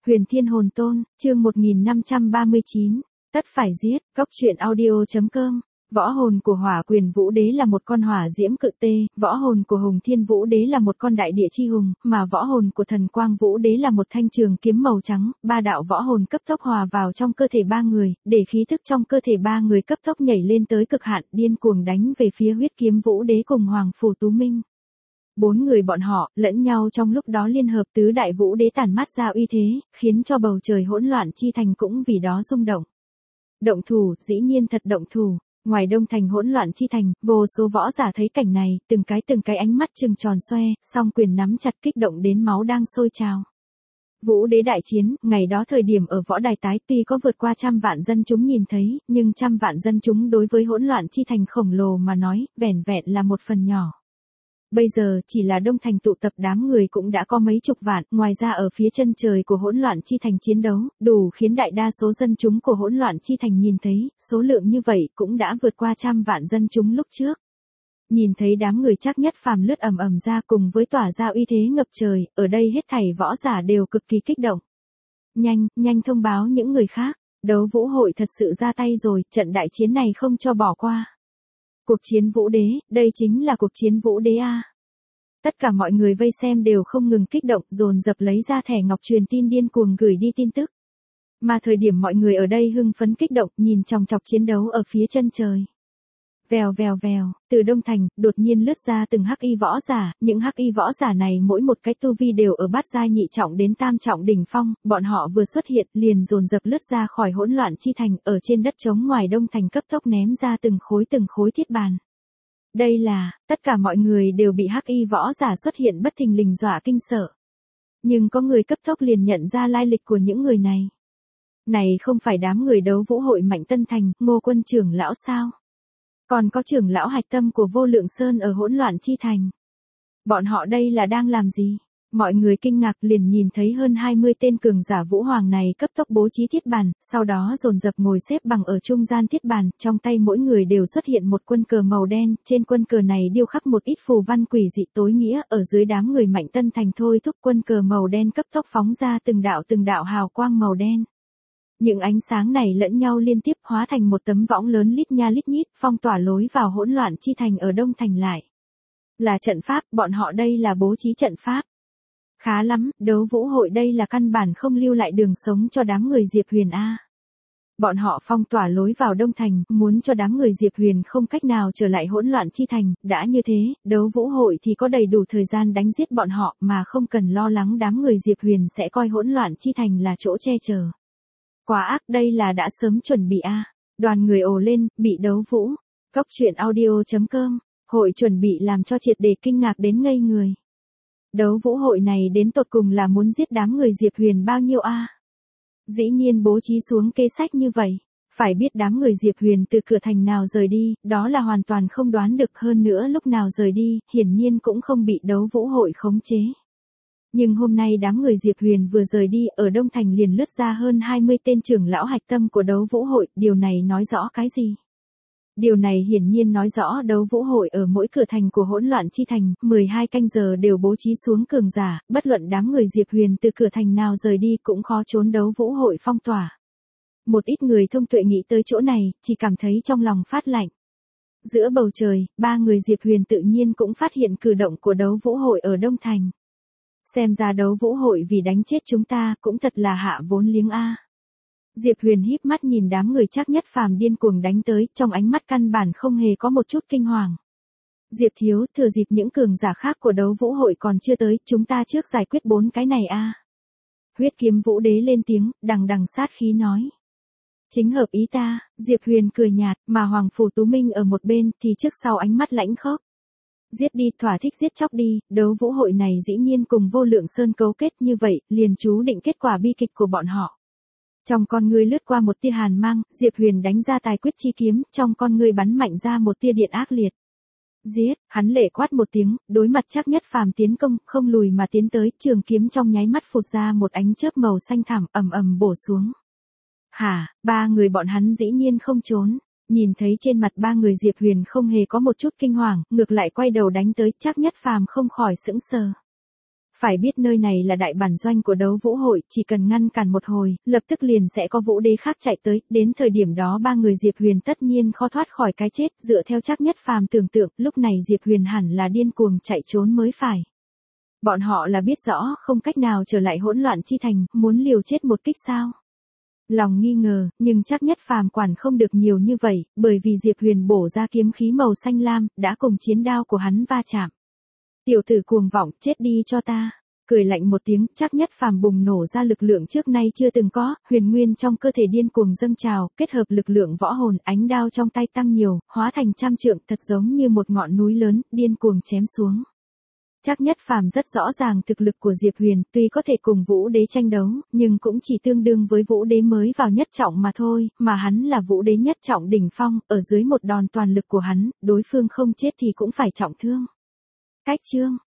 Huyền Thiên Hồn Tôn, chương 1539, tất phải giết, góc truyện audio.com. Võ hồn của Hỏa Quyền Vũ Đế là một con hỏa diễm cự tê, võ hồn của Hùng Thiên Vũ Đế là một con đại địa chi hùng, mà võ hồn của Thần Quang Vũ Đế là một thanh trường kiếm màu trắng. Ba đạo võ hồn cấp tốc hòa vào trong cơ thể ba người, để khí thức trong cơ thể ba người cấp tốc nhảy lên tới cực hạn, điên cuồng đánh về phía Huyết Kiếm Vũ Đế cùng Hoàng Phủ Tú Minh. Bốn người bọn họ, lẫn nhau trong lúc đó liên hợp tứ đại vũ đế tản mát ra uy thế, khiến cho bầu trời hỗn loạn chi thành cũng vì đó rung động. Động thủ, dĩ nhiên thật động thủ. Ngoài đông thành hỗn loạn chi thành, vô số võ giả thấy cảnh này, từng cái ánh mắt trừng tròn xoe, song quyền nắm chặt kích động đến máu đang sôi trào. Vũ đế đại chiến, ngày đó thời điểm ở võ đài tái tuy có vượt qua 100 vạn dân chúng nhìn thấy, nhưng 100 vạn dân chúng đối với hỗn loạn chi thành khổng lồ mà nói, vẻn vẹn là một phần nhỏ. Bây giờ, chỉ là đông thành tụ tập đám người cũng đã có mấy chục vạn, ngoài ra ở phía chân trời của hỗn loạn chi thành chiến đấu, đủ khiến đại đa số dân chúng của hỗn loạn chi thành nhìn thấy, số lượng như vậy cũng đã vượt qua 100 vạn dân chúng lúc trước. Nhìn thấy đám người Trác Nhất Phàm lướt ầm ầm ra cùng với tỏa ra uy thế ngập trời, ở đây hết thảy võ giả đều cực kỳ kích động. Nhanh thông báo những người khác, đấu vũ hội thật sự ra tay rồi, trận đại chiến này không cho bỏ qua. Cuộc chiến vũ đế, đây chính là cuộc chiến vũ đế a. Tất cả mọi người vây xem đều không ngừng kích động, dồn dập lấy ra thẻ ngọc truyền tin điên cuồng gửi đi tin tức. Mà thời điểm mọi người ở đây hưng phấn kích động, nhìn chòng chọc chiến đấu ở phía chân trời. Vèo, từ đông thành, đột nhiên lướt ra từng hắc y võ giả, những hắc y võ giả này mỗi một cái tu vi đều ở bát giai nhị trọng đến tam trọng đỉnh phong, bọn họ vừa xuất hiện, liền dồn dập lướt ra khỏi hỗn loạn chi thành, ở trên đất trống ngoài đông thành cấp tốc ném ra từng khối thiết bàn. Đây là, tất cả mọi người đều bị hắc y võ giả xuất hiện bất thình lình dọa kinh sợ. Nhưng có người cấp tốc liền nhận ra lai lịch của những người này. Này không phải đám người đấu vũ hội Mạnh Tân Thành, Ngô Quân trưởng lão sao? Còn có trưởng lão hạch tâm của Vô Lượng Sơn ở hỗn loạn chi thành. Bọn họ đây là đang làm gì? Mọi người kinh ngạc liền nhìn thấy hơn 20 tên cường giả vũ hoàng này cấp tốc bố trí thiết bàn, sau đó dồn dập ngồi xếp bằng ở trung gian thiết bàn, trong tay mỗi người đều xuất hiện một quân cờ màu đen, trên quân cờ này điêu khắc một ít phù văn quỷ dị tối nghĩa, ở dưới đám người Mạnh Tân Thành thôi thúc quân cờ màu đen cấp tốc phóng ra từng đạo hào quang màu đen. Những ánh sáng này lẫn nhau liên tiếp hóa thành một tấm võng lớn lít nha lít nhít, phong tỏa lối vào hỗn loạn chi thành ở đông thành lại. Là trận pháp, bọn họ đây là bố trí trận pháp. Khá lắm, đấu vũ hội đây là căn bản không lưu lại đường sống cho đám người Diệp Huyền a. Bọn họ phong tỏa lối vào đông thành, muốn cho đám người Diệp Huyền không cách nào trở lại hỗn loạn chi thành, đã như thế, đấu vũ hội thì có đầy đủ thời gian đánh giết bọn họ mà không cần lo lắng đám người Diệp Huyền sẽ coi hỗn loạn chi thành là chỗ che chở. Quá ác, đây là đã sớm chuẩn bị a. Đoàn người ồ lên, bị đấu vũ. Góc truyện audio.com, hội chuẩn bị làm cho triệt để kinh ngạc đến ngây người. Đấu vũ hội này đến tột cùng là muốn giết đám người Diệp Huyền bao nhiêu a? Dĩ nhiên bố trí xuống kế sách như vậy. Phải biết đám người Diệp Huyền từ cửa thành nào rời đi, đó là hoàn toàn không đoán được, hơn nữa lúc nào rời đi, hiển nhiên cũng không bị đấu vũ hội khống chế. Nhưng hôm nay đám người Diệp Huyền vừa rời đi, ở Đông Thành liền lướt ra hơn 20 tên trưởng lão hạch tâm của đấu vũ hội, điều này nói rõ cái gì? Điều này hiển nhiên nói rõ đấu vũ hội ở mỗi cửa thành của hỗn loạn chi thành, 12 canh giờ đều bố trí xuống cường giả, bất luận đám người Diệp Huyền từ cửa thành nào rời đi cũng khó trốn đấu vũ hội phong tỏa. Một ít người thông tuệ nghĩ tới chỗ này, chỉ cảm thấy trong lòng phát lạnh. Giữa bầu trời, ba người Diệp Huyền tự nhiên cũng phát hiện cử động của đấu vũ hội ở Đông Thành. Xem ra đấu vũ hội vì đánh chết chúng ta cũng thật là hạ vốn liếng a. Diệp Huyền híp mắt nhìn đám người Trác Nhất Phàm điên cuồng đánh tới, trong ánh mắt căn bản không hề có một chút kinh hoàng. Diệp thiếu, thừa dịp những cường giả khác của đấu vũ hội còn chưa tới, chúng ta trước giải quyết 4 cái này a. Huyết Kiếm Vũ Đế lên tiếng, đằng sát khí nói. Chính hợp ý ta, Diệp Huyền cười nhạt, mà Hoàng Phủ Tú Minh ở một bên thì trước sau ánh mắt lãnh khốc. Giết đi, thỏa thích giết chóc đi, đấu vũ hội này dĩ nhiên cùng Vô Lượng Sơn cấu kết như vậy, liền chú định kết quả bi kịch của bọn họ. Trong con ngươi lướt qua một tia hàn mang, Diệp Huyền đánh ra tài quyết chi kiếm, trong con ngươi bắn mạnh ra một tia điện ác liệt. Giết, hắn lệ quát một tiếng, đối mặt Trác Nhất Phàm tiến công, không lùi mà tiến tới, trường kiếm trong nháy mắt phụt ra một ánh chớp màu xanh thẳm, ầm bổ xuống. Hả, ba người bọn hắn dĩ nhiên không trốn. Nhìn thấy trên mặt ba người Diệp Huyền không hề có một chút kinh hoàng, ngược lại quay đầu đánh tới, Trác Nhất Phàm không khỏi sững sờ. Phải biết nơi này là đại bản doanh của đấu vũ hội, chỉ cần ngăn cản một hồi, lập tức liền sẽ có vũ đế khác chạy tới, đến thời điểm đó ba người Diệp Huyền tất nhiên khó thoát khỏi cái chết, dựa theo Trác Nhất Phàm tưởng tượng, lúc này Diệp Huyền hẳn là điên cuồng chạy trốn mới phải. Bọn họ là biết rõ, không cách nào trở lại hỗn loạn chi thành, muốn liều chết một kích sao? Lòng nghi ngờ, nhưng Trác Nhất Phàm quản không được nhiều như vậy, bởi vì Diệp Huyền bổ ra kiếm khí màu xanh lam, đã cùng chiến đao của hắn va chạm. Tiểu tử cuồng vọng, chết đi cho ta. Cười lạnh một tiếng, Trác Nhất Phàm bùng nổ ra lực lượng trước nay chưa từng có, huyền nguyên trong cơ thể điên cuồng dâng trào, kết hợp lực lượng võ hồn, ánh đao trong tay tăng nhiều, hóa thành trăm trượng, thật giống như một ngọn núi lớn, điên cuồng chém xuống. Trác Nhất Phàm rất rõ ràng thực lực của Diệp Huyền, tuy có thể cùng Vũ Đế tranh đấu, nhưng cũng chỉ tương đương với Vũ Đế mới vào nhất trọng mà thôi, mà hắn là Vũ Đế nhất trọng đỉnh phong, ở dưới một đòn toàn lực của hắn, đối phương không chết thì cũng phải trọng thương. Cách chương